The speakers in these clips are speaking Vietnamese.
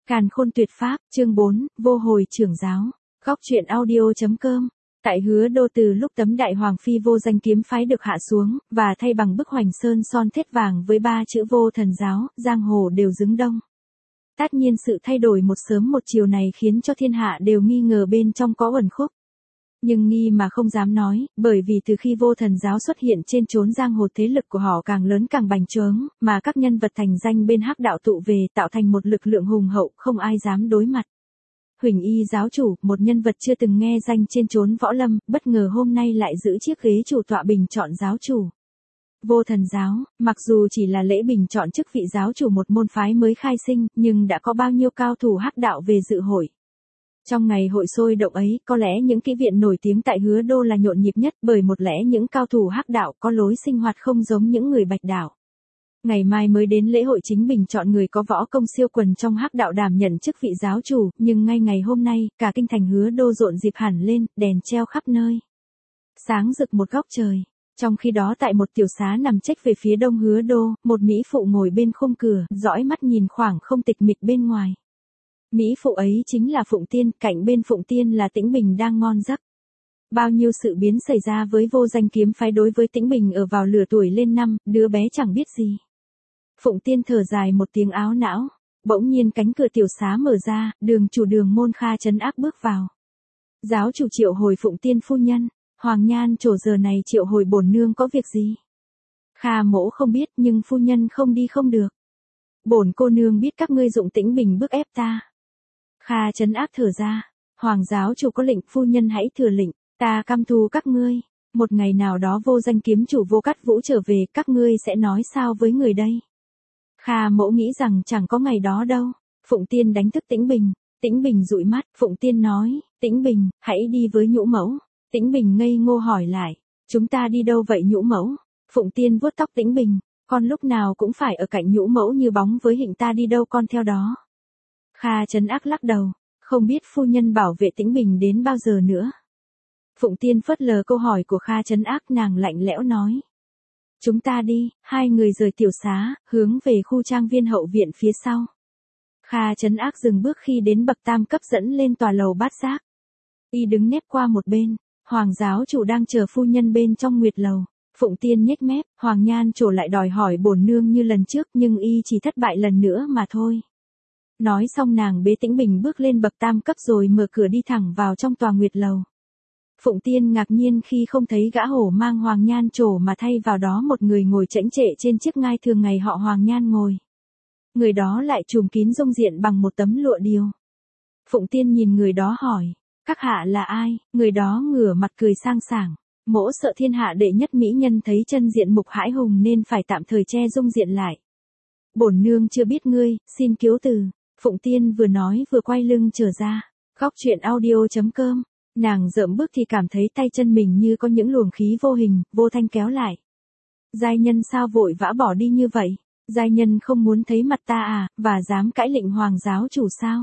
Càn khôn tuyệt pháp, chương 4, vô hồi trưởng giáo. Góc truyện audio.com. Tại Hứa Đô, từ lúc tấm đại hoàng phi vô danh kiếm phái được hạ xuống, và thay bằng bức hoành sơn son thết vàng với 3 chữ vô thần giáo, giang hồ đều dứng đông. Tất nhiên sự thay đổi một sớm một chiều này khiến cho thiên hạ đều nghi ngờ bên trong có uẩn khúc. Nhưng nghi mà không dám nói, bởi vì từ khi vô thần giáo xuất hiện trên chốn giang hồ, thế lực của họ càng lớn càng bành trướng, mà các nhân vật thành danh bên hắc đạo tụ về tạo thành một lực lượng hùng hậu không ai dám đối mặt. Huỳnh Y giáo chủ, một nhân vật chưa từng nghe danh trên chốn võ lâm, bất ngờ hôm nay lại giữ chiếc ghế chủ tọa bình chọn giáo chủ. Vô thần giáo, mặc dù chỉ là lễ bình chọn chức vị giáo chủ một môn phái mới khai sinh, nhưng đã có bao nhiêu cao thủ hắc đạo về dự hội. Trong ngày hội sôi động ấy, có lẽ những kỹ viện nổi tiếng tại Hứa Đô là nhộn nhịp nhất, bởi một lẽ những cao thủ hắc đạo có lối sinh hoạt không giống những người bạch đạo. Ngày mai mới đến lễ hội chính bình chọn người có võ công siêu quần trong hắc đạo đảm nhận chức vị giáo chủ, nhưng ngay ngày hôm nay, cả kinh thành Hứa Đô rộn dịp hẳn lên, đèn treo khắp nơi. Sáng rực một góc trời. Trong khi đó tại một tiểu xá nằm chếch về phía đông Hứa Đô, một mỹ phụ ngồi bên khung cửa, dõi mắt nhìn khoảng không tịch mịch bên ngoài. Mỹ phụ ấy chính là Phụng Tiên, cạnh bên Phụng Tiên là Tĩnh Bình đang ngon giấc. Bao nhiêu sự biến xảy ra với vô danh kiếm phái đối với Tĩnh Bình ở vào lửa tuổi lên năm, đứa bé chẳng biết gì. Phụng Tiên thở dài một tiếng áo não, bỗng nhiên cánh cửa tiểu xá mở ra, đường chủ Đường Môn Kha trấn ác bước vào. Giáo chủ triệu hồi Phụng Tiên phu nhân, Hoàng Nhan Trổ giờ này triệu hồi bổn nương có việc gì? Kha mỗ không biết, nhưng phu nhân không đi không được. Bổn cô nương biết các ngươi dụng Tĩnh Bình bức ép ta. Kha trấn ác thở ra, Hoàng giáo chủ có lệnh, phu nhân hãy thừa lệnh, ta căm thù các ngươi. Một ngày nào đó vô danh kiếm chủ Vô Cát Vũ trở về, các ngươi sẽ nói sao với người đây? Kha mẫu nghĩ rằng chẳng có ngày đó đâu. Phụng Tiên đánh thức Tĩnh Bình. Tĩnh Bình dụi mắt, Phụng Tiên nói, Tĩnh Bình, hãy đi với nhũ mẫu. Tĩnh Bình ngây ngô hỏi lại, chúng ta đi đâu vậy nhũ mẫu? Phụng Tiên vuốt tóc Tĩnh Bình, con lúc nào cũng phải ở cạnh nhũ mẫu như bóng với hình, ta đi đâu con theo đó. Kha trấn ác lắc đầu, không biết phu nhân bảo vệ Tĩnh Bình đến bao giờ nữa. Phụng Tiên phớt lờ câu hỏi của Kha trấn ác, nàng lạnh lẽo nói. Chúng ta đi. Hai người rời tiểu xá, hướng về khu trang viên hậu viện phía sau. Kha trấn ác dừng bước khi đến bậc tam cấp dẫn lên tòa lầu bát giác. Y đứng nép qua một bên, Hoàng giáo chủ đang chờ phu nhân bên trong nguyệt lầu. Phụng Tiên nhếch mép, Hoàng Nhan Trổ lại đòi hỏi bổn nương như lần trước, nhưng y chỉ thất bại lần nữa mà thôi. Nói xong nàng bế Tĩnh Bình bước lên bậc tam cấp rồi mở cửa đi thẳng vào trong tòa nguyệt lầu. Phụng Tiên ngạc nhiên khi không thấy gã hổ mang Hoàng Nhan Trổ mà thay vào đó một người ngồi chễnh trệ trên chiếc ngai thường ngày họ Hoàng Nhan ngồi. Người đó lại trùm kín rông diện bằng một tấm lụa điều. Phụng Tiên nhìn người đó hỏi, các hạ là ai? Người đó ngửa mặt cười sang sảng, mỗ sợ thiên hạ đệ nhất mỹ nhân thấy chân diện mục hãi hùng nên phải tạm thời che rông diện lại. Bổn nương chưa biết ngươi, xin kiếu từ. Phụng Tiên vừa nói vừa quay lưng trở ra. Góc truyện audio.com. Nàng dợm bước thì cảm thấy tay chân mình như có những luồng khí vô hình, vô thanh kéo lại. Giai nhân sao vội vã bỏ đi như vậy? Giai nhân không muốn thấy mặt ta à, và dám cãi lệnh Hoàng giáo chủ sao?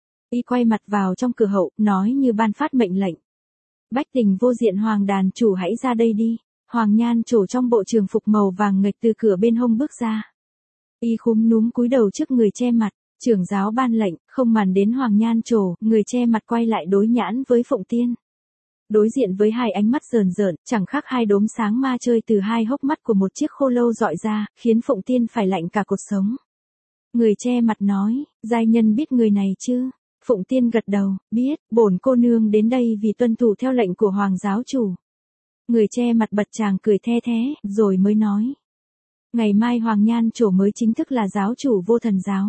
Y quay mặt vào trong cửa hậu, nói như ban phát mệnh lệnh. Bách Tình Vô Diện Hoàng đàn chủ hãy ra đây đi. Hoàng Nhan Trổ trong bộ trường phục màu vàng nghệch từ cửa bên hông bước ra. Y khúm núm cúi đầu trước người che mặt. Trưởng giáo ban lệnh, không màn đến Hoàng Nhan Trổ, người che mặt quay lại đối nhãn với Phụng Tiên. Đối diện với hai ánh mắt rờn rợn, chẳng khác hai đốm sáng ma chơi từ hai hốc mắt của một chiếc khô lâu dọi ra, khiến Phụng Tiên phải lạnh cả cột sống. Người che mặt nói, giai nhân biết người này chứ? Phụng Tiên gật đầu, biết, bổn cô nương đến đây vì tuân thủ theo lệnh của Hoàng giáo chủ. Người che mặt bật chàng cười the thế, rồi mới nói. Ngày mai Hoàng Nhan Trổ mới chính thức là giáo chủ vô thần giáo.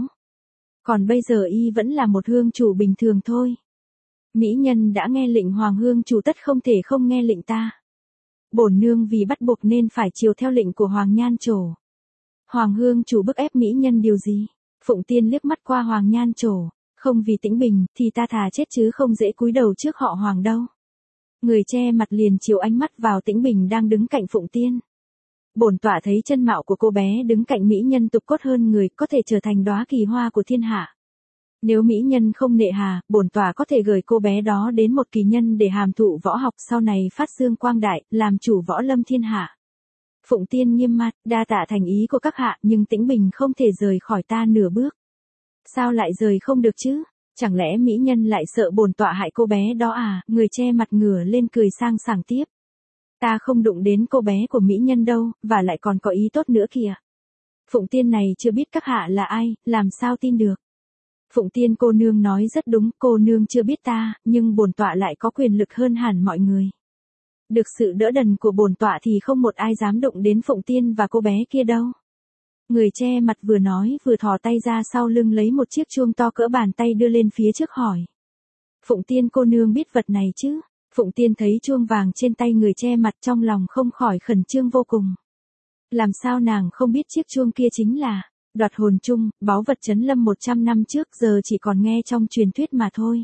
Còn bây giờ y vẫn là một hương chủ bình thường thôi. Mỹ nhân đã nghe lệnh Hoàng hương chủ tất không thể không nghe lệnh ta. Bổn nương vì bắt buộc nên phải chiều theo lệnh của Hoàng Nhan Trổ. Hoàng hương chủ bức ép mỹ nhân điều gì? Phụng Tiên liếc mắt qua Hoàng Nhan Trổ, không vì Tĩnh Bình thì ta thà chết chứ không dễ cúi đầu trước họ Hoàng đâu. Người che mặt liền chiều ánh mắt vào Tĩnh Bình đang đứng cạnh Phụng Tiên. Bổn tọa thấy chân mạo của cô bé đứng cạnh mỹ nhân tục cốt hơn người, có thể trở thành đóa kỳ hoa của thiên hạ. Nếu mỹ nhân không nệ hà, bổn tọa có thể gửi cô bé đó đến một kỳ nhân để hàm thụ võ học, sau này phát dương quang đại, làm chủ võ lâm thiên hạ. Phụng Tiên nghiêm mặt, đa tạ thành ý của các hạ, nhưng Tĩnh Bình không thể rời khỏi ta nửa bước. Sao lại rời không được chứ? Chẳng lẽ mỹ nhân lại sợ bổn tọa hại cô bé đó à? Người che mặt ngửa lên cười sang sảng tiếp. Ta không đụng đến cô bé của mỹ nhân đâu, và lại còn có ý tốt nữa kìa. Phụng Tiên này chưa biết các hạ là ai, làm sao tin được? Phụng Tiên cô nương nói rất đúng, cô nương chưa biết ta, nhưng bổn tọa lại có quyền lực hơn hẳn mọi người. Được sự đỡ đần của bổn tọa thì không một ai dám đụng đến Phụng Tiên và cô bé kia đâu. Người che mặt vừa nói vừa thò tay ra sau lưng lấy một chiếc chuông to cỡ bàn tay đưa lên phía trước hỏi. Phụng Tiên cô nương biết vật này chứ? Phụng Tiên thấy chuông vàng trên tay người che mặt trong lòng không khỏi khẩn trương vô cùng. Làm sao nàng không biết chiếc chuông kia chính là Đoạt hồn chung, báu vật trấn lâm 100 năm trước, giờ chỉ còn nghe trong truyền thuyết mà thôi.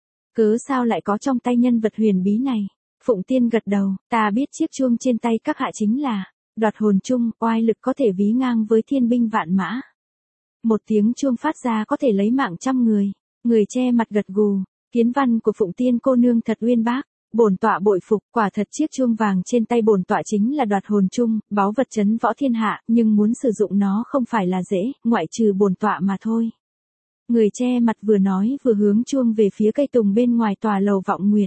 Cớ sao lại có trong tay nhân vật huyền bí này? Phụng Tiên gật đầu, ta biết chiếc chuông trên tay các hạ chính là Đoạt hồn chung, oai lực có thể ví ngang với thiên binh vạn mã. Một tiếng chuông phát ra có thể lấy mạng trăm người. Người che mặt gật gù, kiến văn của Phụng Tiên cô nương thật uyên bác. Bổn tọa bội phục, quả thật chiếc chuông vàng trên tay bổn tọa chính là Đoạt hồn chung, báu vật trấn võ thiên hạ, nhưng muốn sử dụng nó không phải là dễ, ngoại trừ bổn tọa mà thôi. Người che mặt vừa nói vừa hướng chuông về phía cây tùng bên ngoài tòa lầu Vọng Nguyệt.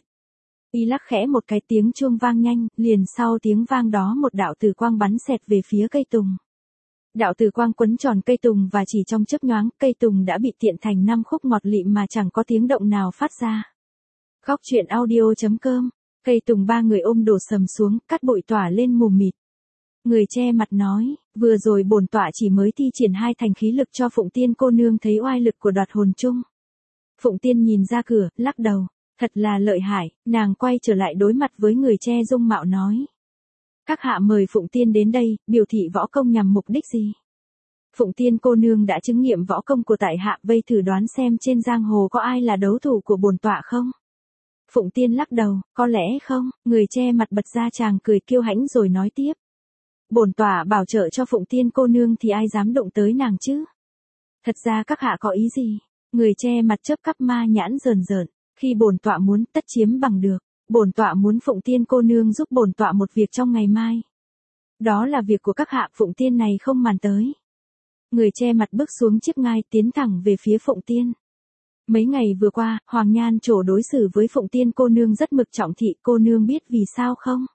Y lắc khẽ một cái, tiếng chuông vang nhanh, liền sau tiếng vang đó một đạo tử quang bắn xẹt về phía cây tùng. Đạo tử quang quấn tròn cây tùng và chỉ trong chớp nhoáng, cây tùng đã bị tiện thành 5 khúc ngọt lịm mà chẳng có tiếng động nào phát ra. Khóc chuyện audio.com, cây tùng ba người ôm đổ sầm xuống, cát bụi tỏa lên mù mịt. Người che mặt nói, vừa rồi bổn tọa chỉ mới thi triển 2 thành khí lực cho Phụng Tiên cô nương thấy oai lực của Đoạt hồn chung. Phụng Tiên nhìn ra cửa, lắc đầu, thật là lợi hại, nàng quay trở lại đối mặt với người che dung mạo nói. Các hạ mời Phụng Tiên đến đây, biểu thị võ công nhằm mục đích gì? Phụng Tiên cô nương đã chứng nghiệm võ công của tại hạ, vây thử đoán xem trên giang hồ có ai là đấu thủ của bổn tọa không? Phụng Tiên lắc đầu, có lẽ không, người che mặt bật ra chàng cười kiêu hãnh rồi nói tiếp. Bổn tọa bảo trợ cho Phụng Tiên cô nương thì ai dám động tới nàng chứ? Thật ra các hạ có ý gì? Người che mặt chớp cắp ma nhãn rờn rợn, khi bổn tọa muốn tất chiếm bằng được, bổn tọa muốn Phụng Tiên cô nương giúp bổn tọa một việc trong ngày mai. Đó là việc của các hạ, Phụng Tiên này không màn tới. Người che mặt bước xuống chiếc ngai tiến thẳng về phía Phụng Tiên. Mấy ngày vừa qua, Hoàng Nhan Trổ đối xử với Phụng Tiên cô nương rất mực trọng thị, cô nương biết vì sao không?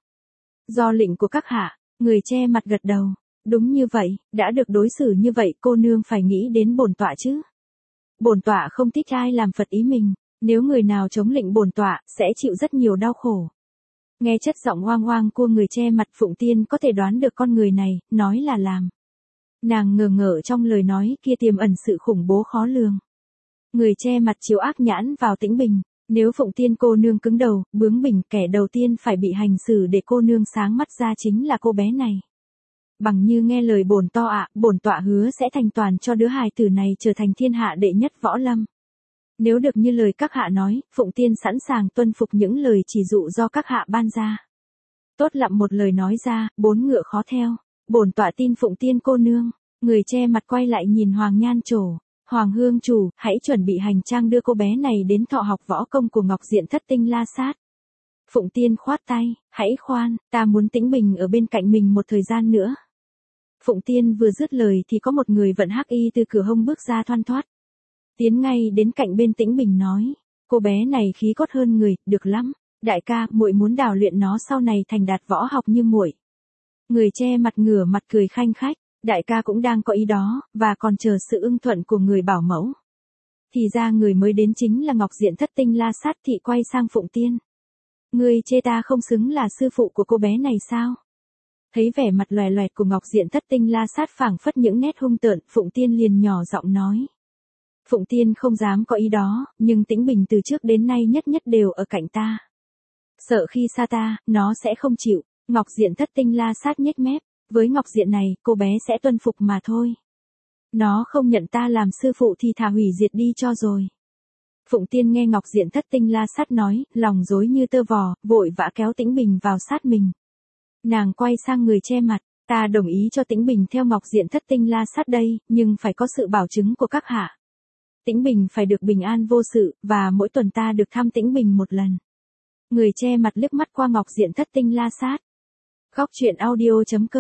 Do lệnh của các hạ, người che mặt gật đầu. Đúng như vậy, đã được đối xử như vậy cô nương phải nghĩ đến bổn tọa chứ. Bổn tọa không thích ai làm phật ý mình, nếu người nào chống lệnh bổn tọa, sẽ chịu rất nhiều đau khổ. Nghe chất giọng oang oang của người che mặt, Phụng Tiên có thể đoán được con người này, nói là làm. Nàng ngờ ngợ trong lời nói kia tiềm ẩn sự khủng bố khó lường. Người che mặt chiếu ác nhãn vào Tĩnh Bình, nếu Phụng Tiên cô nương cứng đầu, bướng bỉnh, kẻ đầu tiên phải bị hành xử để cô nương sáng mắt ra chính là cô bé này. Bằng như nghe lời bổn to ạ, bổn tọa hứa sẽ thành toàn cho đứa hài tử này trở thành thiên hạ đệ nhất võ lâm. Nếu được như lời các hạ nói, Phụng Tiên sẵn sàng tuân phục những lời chỉ dụ do các hạ ban ra. Tốt lắm, một lời nói ra, 4 ngựa khó theo. Bổn tọa tin Phụng Tiên cô nương. Người che mặt quay lại nhìn Hoàng Nhan Trổ. Hoàng hương chủ, hãy chuẩn bị hành trang đưa cô bé này đến thọ học võ công của Ngọc Diện Thất Tinh La Sát. Phụng Tiên khoát tay, hãy khoan, ta muốn Tĩnh Bình ở bên cạnh mình một thời gian nữa. Phụng Tiên vừa dứt lời thì có một người vận hắc y từ cửa hông bước ra thoăn thoắt. Tiến ngay đến cạnh bên Tĩnh Bình nói, cô bé này khí cốt hơn người, được lắm. Đại ca, muội muốn đào luyện nó sau này thành đạt võ học như muội. Người che mặt ngửa mặt cười khanh khách. Đại ca cũng đang có ý đó, và còn chờ sự ưng thuận của người bảo mẫu. Thì ra người mới đến chính là Ngọc Diện Thất Tinh La Sát. Thị quay sang Phụng Tiên. Ngươi chê ta không xứng là sư phụ của cô bé này sao? Thấy vẻ mặt loè loẹt của Ngọc Diện Thất Tinh La Sát phảng phất những nét hung tợn, Phụng Tiên liền nhỏ giọng nói. Phụng Tiên không dám có ý đó, nhưng Tĩnh Bình từ trước đến nay nhất nhất đều ở cạnh ta. Sợ khi xa ta, nó sẽ không chịu. Ngọc Diện Thất Tinh La Sát nhếch mép. Với Ngọc Diện này, cô bé sẽ tuân phục mà thôi. Nó không nhận ta làm sư phụ thì thà hủy diệt đi cho rồi. Phụng Tiên nghe Ngọc Diện Thất Tinh La Sát nói, lòng rối như tơ vò, vội vã kéo Tĩnh Bình vào sát mình. Nàng quay sang người che mặt, ta đồng ý cho Tĩnh Bình theo Ngọc Diện Thất Tinh La Sát đây, nhưng phải có sự bảo chứng của các hạ. Tĩnh Bình phải được bình an vô sự, và mỗi tuần ta được thăm Tĩnh Bình một lần. Người che mặt liếc mắt qua Ngọc Diện Thất Tinh La Sát. Khóc chuyện audio.com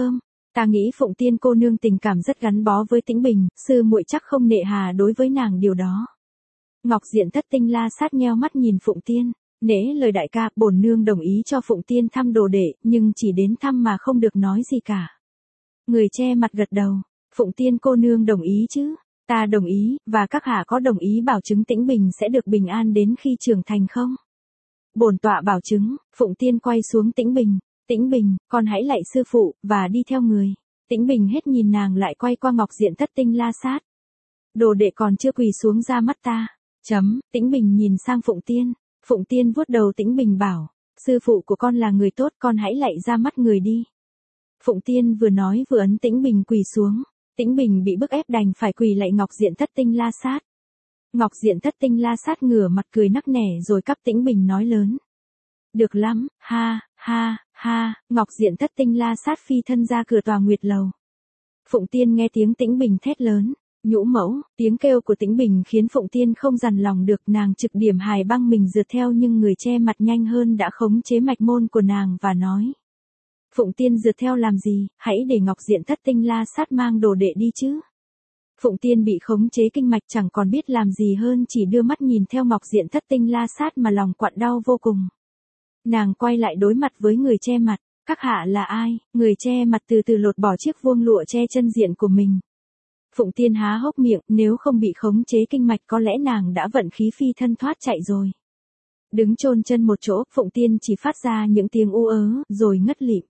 Ta nghĩ Phụng Tiên cô nương tình cảm rất gắn bó với Tĩnh Bình, sư muội chắc không nệ hà đối với nàng điều đó. Ngọc Diện Thất Tinh La Sát nheo mắt nhìn Phụng Tiên, nể lời đại ca, bổn nương đồng ý cho Phụng Tiên thăm đồ đệ, nhưng chỉ đến thăm mà không được nói gì cả. Người che mặt gật đầu, Phụng Tiên cô nương đồng ý chứ? Ta đồng ý, và các hạ có đồng ý bảo chứng Tĩnh Bình sẽ được bình an đến khi trưởng thành không? Bổn tọa bảo chứng. Phụng Tiên quay xuống Tĩnh Bình, Tĩnh Bình, con hãy lạy sư phụ, và đi theo người. Tĩnh Bình hết nhìn nàng lại quay qua Ngọc Diện Thất Tinh La Sát. Đồ đệ còn chưa quỳ xuống ra mắt ta. Tĩnh Bình nhìn sang Phụng Tiên. Phụng Tiên vuốt đầu Tĩnh Bình bảo, sư phụ của con là người tốt, con hãy lạy ra mắt người đi. Phụng Tiên vừa nói vừa ấn Tĩnh Bình quỳ xuống. Tĩnh Bình bị bức ép đành phải quỳ lạy Ngọc Diện Thất Tinh La Sát. Ngọc Diện Thất Tinh La Sát ngửa mặt cười nắc nẻ rồi cắp Tĩnh Bình nói lớn. Được lắm, ha, ha, ha, Ngọc Diện Thất Tinh La Sát phi thân ra cửa tòa Nguyệt Lầu. Phụng Tiên nghe tiếng Tĩnh Bình thét lớn, nhũ mẫu, tiếng kêu của Tĩnh Bình khiến Phụng Tiên không dằn lòng được, nàng trực điểm hài băng mình rượt theo nhưng người che mặt nhanh hơn đã khống chế mạch môn của nàng và nói. Phụng Tiên rượt theo làm gì, hãy để Ngọc Diện Thất Tinh La Sát mang đồ đệ đi chứ. Phụng Tiên bị khống chế kinh mạch chẳng còn biết làm gì hơn chỉ đưa mắt nhìn theo Ngọc Diện Thất Tinh La Sát mà lòng quặn đau vô cùng. Nàng quay lại đối mặt với người che mặt, các hạ là ai? Người che mặt từ từ lột bỏ chiếc vuông lụa che chân diện của mình. Phụng Tiên há hốc miệng, nếu không bị khống chế kinh mạch có lẽ nàng đã vận khí phi thân thoát chạy rồi. Đứng chôn chân một chỗ, Phụng Tiên chỉ phát ra những tiếng u ớ, rồi ngất lịm.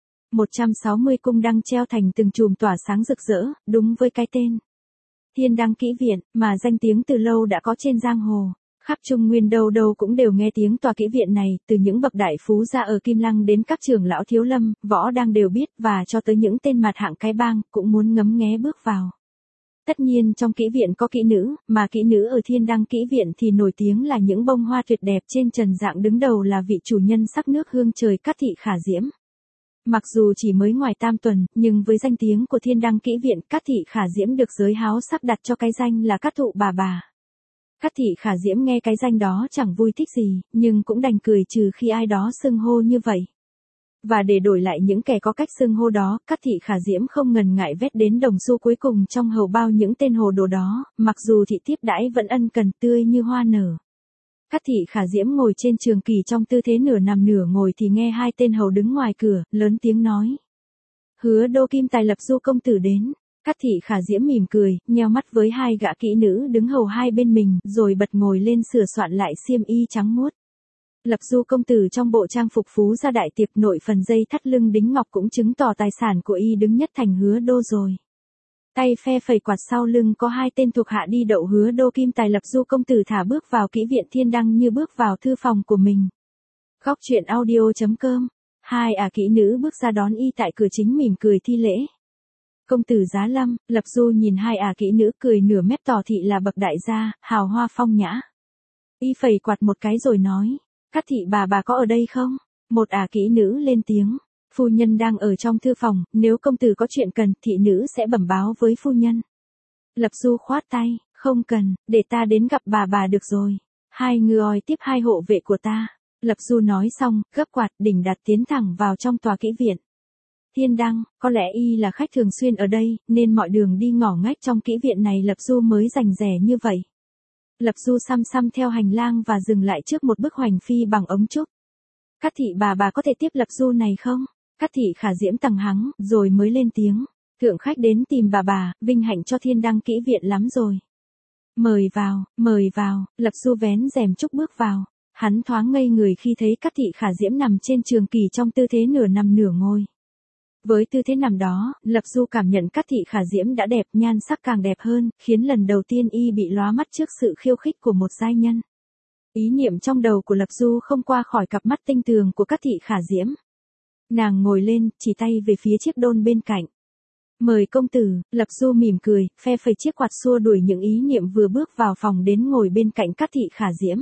160 cung đăng treo thành từng chùm tỏa sáng rực rỡ, đúng với cái tên Thiên Đăng Kỹ Viện, mà danh tiếng từ lâu đã có trên giang hồ. Khắp Trung Nguyên đâu đâu cũng đều nghe tiếng tòa kỹ viện này, từ những bậc đại phú gia ở Kim Lăng đến các trưởng lão thiếu lâm, võ đang đều biết, và cho tới những tên mặt hạng cái bang, cũng muốn ngấm nghé bước vào. Tất nhiên trong kỹ viện có kỹ nữ, mà kỹ nữ ở Thiên Đăng Kỹ Viện thì nổi tiếng là những bông hoa tuyệt đẹp trên trần dạng, đứng đầu là vị chủ nhân sắc nước hương trời Cát Thị Khả Diễm. Mặc dù chỉ mới ngoài tam tuần, nhưng với danh tiếng của Thiên Đăng Kỹ Viện, Cát Thị Khả Diễm được giới háo sắc đặt cho cái danh là Cát Thụ bà. Cát Thị Khả Diễm nghe cái danh đó chẳng vui thích gì, nhưng cũng đành cười trừ khi ai đó xưng hô như vậy. Và để đổi lại những kẻ có cách xưng hô đó, Cát Thị Khả Diễm không ngần ngại vét đến đồng xu cuối cùng trong hầu bao những tên hồ đồ đó, mặc dù thị tiếp đãi vẫn ân cần tươi như hoa nở. Cát Thị Khả Diễm ngồi trên trường kỳ trong tư thế nửa nằm nửa ngồi thì nghe hai tên hầu đứng ngoài cửa, lớn tiếng nói. Hứa Đô Kim Tài Lập Du công tử đến. Cát Thị Khả Diễm mỉm cười, nheo mắt với hai gã kỹ nữ đứng hầu hai bên mình, rồi bật ngồi lên sửa soạn lại xiêm y trắng muốt. Lập Du công tử trong bộ trang phục phú ra đại tiệc, nội phần dây thắt lưng đính ngọc cũng chứng tỏ tài sản của y đứng nhất thành Hứa Đô rồi. Tay phe phẩy quạt sau lưng có hai tên thuộc hạ đi đậu Hứa Đô Kim Tài Lập Du công tử thả bước vào kỹ viện Thiên Đăng như bước vào thư phòng của mình. Góc truyện audio.com. Hai kỹ nữ bước ra đón y tại cửa chính mỉm cười thi lễ. Công tử Giá Lâm. Lập Du nhìn hai kỹ nữ cười nửa mép tỏ thị là bậc đại gia, hào hoa phong nhã. Y phẩy quạt một cái rồi nói, Cát Thị bà có ở đây không? Một kỹ nữ lên tiếng, phu nhân đang ở trong thư phòng, nếu công tử có chuyện cần, thị nữ sẽ bẩm báo với phu nhân. Lập Du khoát tay, không cần, để ta đến gặp bà được rồi. Hai người tiếp hai hộ vệ của ta. Lập Du nói xong, gấp quạt đỉnh đặt tiến thẳng vào trong tòa kỹ viện. Thiên Đăng, có lẽ y là khách thường xuyên ở đây, nên mọi đường đi ngỏ ngách trong kỹ viện này Lập Du mới rành rẽ như vậy. Lập Du xăm xăm theo hành lang và dừng lại trước một bức hoành phi bằng ống trúc. Cát Thị bà có thể tiếp Lập Du này không? Cát Thị Khả Diễm tằng hắng, rồi mới lên tiếng. Thượng khách đến tìm bà, vinh hạnh cho Thiên Đăng Kỹ Viện lắm rồi. Mời vào, Lập Du vén rèm trúc bước vào. Hắn thoáng ngây người khi thấy Cát Thị Khả Diễm nằm trên trường kỳ trong tư thế nửa nằm nửa ngồi. Với tư thế nằm đó, Lập Du cảm nhận Cát Thị Khả Diễm đã đẹp, nhan sắc càng đẹp hơn, khiến lần đầu tiên y bị lóa mắt trước sự khiêu khích của một giai nhân. Ý niệm trong đầu của Lập Du không qua khỏi cặp mắt tinh tường của Cát Thị Khả Diễm. Nàng ngồi lên, chỉ tay về phía chiếc đôn bên cạnh. Mời công tử. Lập Du mỉm cười, phe phẩy chiếc quạt xua đuổi những ý niệm vừa bước vào phòng đến ngồi bên cạnh Cát Thị Khả Diễm.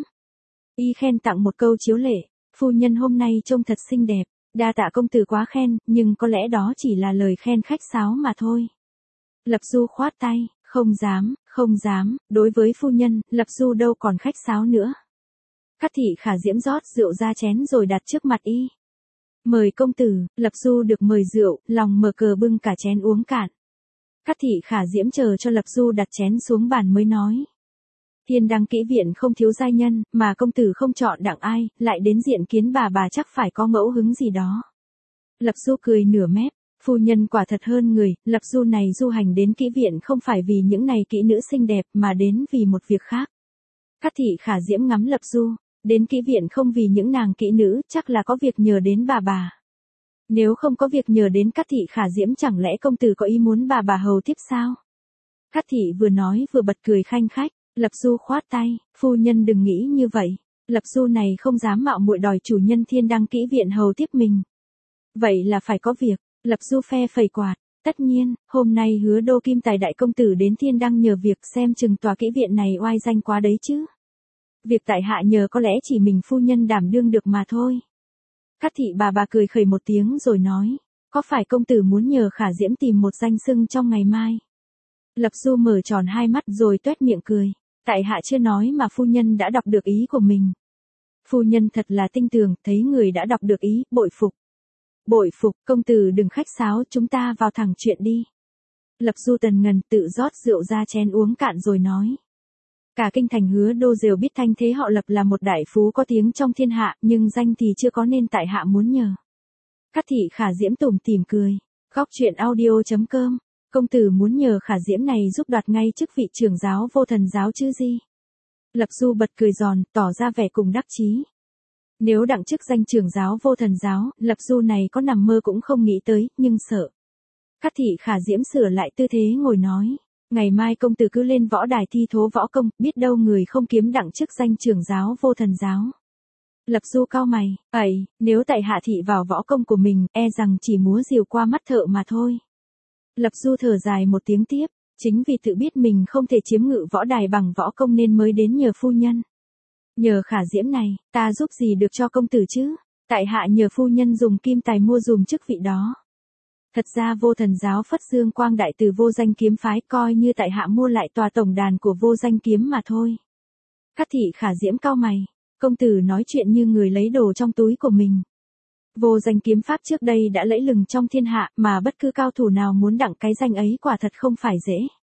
Y khen tặng một câu chiếu lệ, phu nhân hôm nay trông thật xinh đẹp. Đa tạ công tử quá khen, nhưng có lẽ đó chỉ là lời khen khách sáo mà thôi. Lập Du khoát tay, không dám, đối với phu nhân, Lập Du đâu còn khách sáo nữa. Cát Thị Khả Diễm rót rượu ra chén rồi đặt trước mặt y. Mời công tử, Lập Du được mời rượu, lòng mở cờ bưng cả chén uống cạn. Cát thị Khả Diễm chờ cho Lập Du đặt chén xuống bàn mới nói. Thiên Đăng Kỹ Viện không thiếu giai nhân, mà công tử không chọn đặng ai, lại đến diện kiến bà chắc phải có ngẫu hứng gì đó. Lập Du cười nửa mép, phu nhân quả thật hơn người, Lập Du này du hành đến Kỹ Viện không phải vì những này kỹ nữ xinh đẹp mà đến vì một việc khác. Cát thị Khả Diễm ngắm Lập Du, đến Kỹ Viện không vì những nàng kỹ nữ, chắc là có việc nhờ đến bà. Nếu không có việc nhờ đến Cát thị Khả Diễm chẳng lẽ công tử có ý muốn bà hầu tiếp sao? Cát thị vừa nói vừa bật cười khanh khách, Lập Du khoát tay, phu nhân đừng nghĩ như vậy, Lập Du này không dám mạo muội đòi chủ nhân Thiên Đăng Kỹ Viện hầu tiếp mình. Vậy là phải có việc, Lập Du phe phẩy quạt, tất nhiên, hôm nay Hứa Đô Kim Tài đại công tử đến Thiên Đăng nhờ việc xem chừng tòa kỹ viện này oai danh quá đấy chứ. Việc tại hạ nhờ có lẽ chỉ mình phu nhân đảm đương được mà thôi. Cát thị bà cười khẩy một tiếng rồi nói, có phải công tử muốn nhờ Khả Diễm tìm một danh xưng trong ngày mai? Lập Du mở tròn hai mắt rồi toét miệng cười, tại hạ chưa nói mà phu nhân đã đọc được ý của mình. Phu nhân thật là tinh tường, thấy người đã đọc được ý, bội phục. Bội phục, công tử đừng khách sáo, chúng ta vào thẳng chuyện đi. Lập Du tần ngần tự rót rượu ra chén uống cạn rồi nói. Cả kinh thành Hứa Đô đều biết thanh thế họ Lập là một đại phú có tiếng trong thiên hạ, nhưng danh thì chưa có nên tại hạ muốn nhờ. Cát thị Khả Diễm tủm tỉm cười, góc truyện audio.com, công tử muốn nhờ Khả Diễm này giúp đoạt ngay chức vị trưởng giáo Vô Thần giáo chứ gì. Lập Du bật cười giòn, tỏ ra vẻ cùng đắc chí. Nếu đặng chức danh trưởng giáo Vô Thần giáo, Lập Du này có nằm mơ cũng không nghĩ tới, nhưng sợ. Cát thị Khả Diễm sửa lại tư thế ngồi nói. Ngày mai công tử cứ lên võ đài thi thố võ công, biết đâu người không kiếm đặng chức danh trưởng giáo Vô Thần giáo. Lập Du cau mày, nếu tại hạ thị vào võ công của mình, e rằng chỉ múa rìu qua mắt thợ mà thôi. Lập Du thở dài một tiếng tiếp, chính vì tự biết mình không thể chiếm ngự võ đài bằng võ công nên mới đến nhờ phu nhân. Nhờ Khả Diễm này, ta giúp gì được cho công tử chứ? Tại hạ nhờ phu nhân dùng kim tài mua dùm chức vị đó. Thật ra Vô Thần giáo phất dương quang đại từ Vô Danh kiếm phái, coi như tại hạ mua lại tòa tổng đàn của Vô Danh kiếm mà thôi. Cát thị Khả Diễm cau mày, công tử nói chuyện như người lấy đồ trong túi của mình. Vô Danh kiếm pháp trước đây đã lẫy lừng trong thiên hạ, mà bất cứ cao thủ nào muốn đặng cái danh ấy quả thật không phải dễ.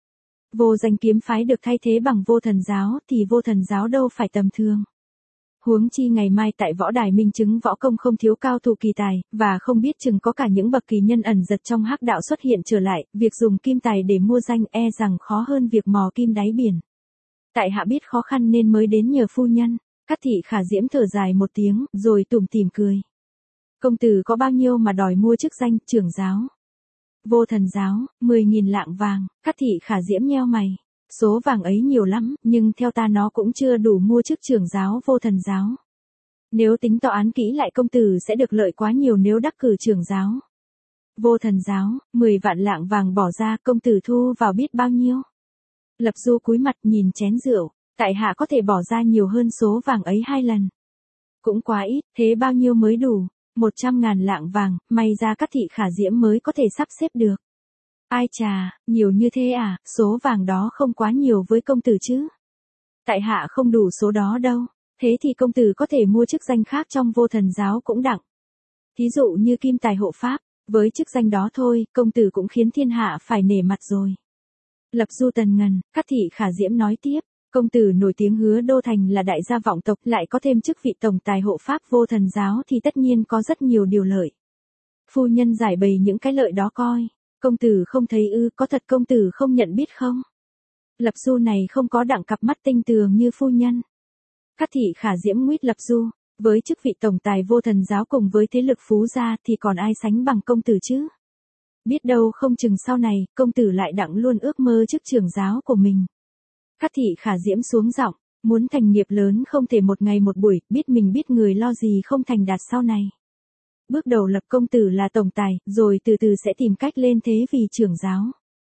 Vô Danh kiếm phái được thay thế bằng Vô Thần giáo thì Vô Thần giáo đâu phải tầm thường. Huống chi ngày mai tại võ đài minh chứng võ công không thiếu cao thủ kỳ tài, và không biết chừng có cả những bậc kỳ nhân ẩn giật trong hắc đạo xuất hiện trở lại, việc dùng kim tài để mua danh e rằng khó hơn việc mò kim đáy biển. Tại hạ biết khó khăn nên mới đến nhờ phu nhân. Cát thị Khả Diễm thở dài một tiếng, rồi tủm tỉm cười. Công tử có bao nhiêu mà đòi mua chức danh trưởng giáo? Vô Thần giáo, 10.000 lạng vàng. Cát thị Khả Diễm nheo mày. Số vàng ấy nhiều lắm, nhưng theo ta nó cũng chưa đủ mua chức trưởng giáo Vô Thần giáo. Nếu tính tòa án kỹ lại công tử sẽ được lợi quá nhiều nếu đắc cử trưởng giáo. Vô Thần giáo, 10 vạn lạng vàng bỏ ra, công tử thu vào biết bao nhiêu? Lập Du cúi mặt nhìn chén rượu, tại hạ có thể bỏ ra nhiều hơn số vàng ấy 2 lần. Cũng quá ít, thế bao nhiêu mới đủ? 100.000 lạng vàng, may ra Cát thị Khả Diễm mới có thể sắp xếp được. Ai chà, nhiều như thế à, số vàng đó không quá nhiều với công tử chứ. Tại hạ không đủ số đó đâu, thế thì công tử có thể mua chức danh khác trong Vô Thần giáo cũng đặng. Thí dụ như kim tài hộ pháp, với chức danh đó thôi, công tử cũng khiến thiên hạ phải nể mặt rồi. Lập Du tần ngần, Cát thị Khả Diễm nói tiếp, công tử nổi tiếng Hứa Đô thành là đại gia vọng tộc, lại có thêm chức vị tổng tài hộ pháp Vô Thần giáo thì tất nhiên có rất nhiều điều lợi. Phu nhân giải bày những cái lợi đó coi. Công tử không thấy ư, có thật công tử không nhận biết không? Lập Du này không có đặng cặp mắt tinh tường như phu nhân. Cát thị Khả Diễm nguyết Lập Du, với chức vị tổng tài Vô Thần giáo cùng với thế lực phú gia thì còn ai sánh bằng công tử chứ? Biết đâu không chừng sau này, công tử lại đặng luôn ước mơ chức trưởng giáo của mình. Cát thị Khả Diễm xuống giọng, muốn thành nghiệp lớn không thể một ngày một buổi, biết mình biết người lo gì không thành đạt sau này. Bước đầu lập công tử là tổng tài, rồi từ từ sẽ tìm cách lên thế vì trưởng giáo.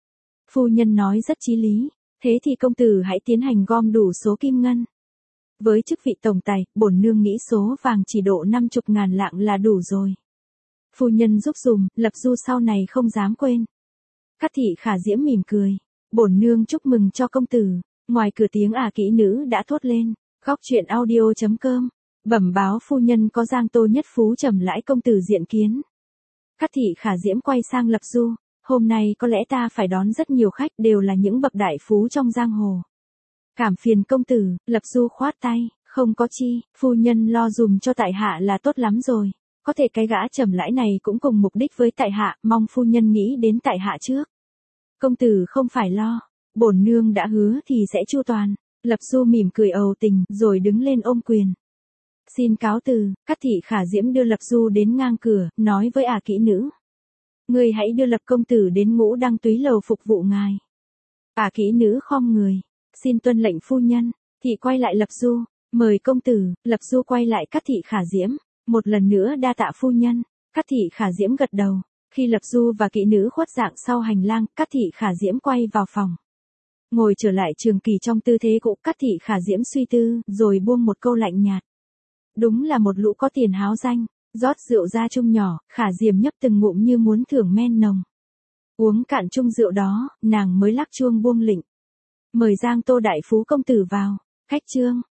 Phu nhân nói rất chí lý, thế thì công tử hãy tiến hành gom đủ số kim ngân. Với chức vị tổng tài, bổn nương nghĩ số vàng chỉ độ 50.000 lạng là đủ rồi. Phu nhân giúp dùm, Lập Du sau này không dám quên. Cát thị Khả Diễm mỉm cười, bổn nương chúc mừng cho công tử. Ngoài cửa tiếng kỹ nữ đã thốt lên, góc truyện audio.com Bẩm báo phu nhân có Giang Tô Nhất Phú Trầm Lãi công tử diện kiến. Cát thị Khả Diễm quay sang Lập Du, hôm nay có lẽ ta phải đón rất nhiều khách đều là những bậc đại phú trong giang hồ. Cảm phiền công tử, Lập Du khoát tay, không có chi, phu nhân lo dùm cho tại hạ là tốt lắm rồi. Có thể cái gã Trầm Lãi này cũng cùng mục đích với tại hạ, mong phu nhân nghĩ đến tại hạ trước. Công tử không phải lo, bổn nương đã hứa thì sẽ chu toàn. Lập Du mỉm cười ầu tình, rồi đứng lên ôm quyền. Xin cáo từ, Cát thị Khả Diễm đưa Lập Du đến ngang cửa, nói với kỹ nữ. Người hãy đưa Lập công tử đến Ngũ Đăng Túy lầu phục vụ ngài. Kỹ nữ khom người, xin tuân lệnh phu nhân. Thị quay lại Lập Du, mời công tử. Lập Du quay lại Cát thị Khả Diễm, một lần nữa đa tạ phu nhân. Cát thị Khả Diễm gật đầu. Khi Lập Du và kỹ nữ khuất dạng sau hành lang, Cát thị Khả Diễm quay vào phòng. Ngồi trở lại Trường Kỳ trong tư thế cũ, Cát thị Khả Diễm suy tư, rồi buông một câu lạnh nhạt. Đúng là một lũ có tiền háo danh, rót rượu ra chung nhỏ, Khả Diễm nhấp từng ngụm như muốn thưởng men nồng. Uống cạn chung rượu đó, nàng mới lắc chuông buông lịnh. Mời Giang Tô đại phú công tử vào, khách trương.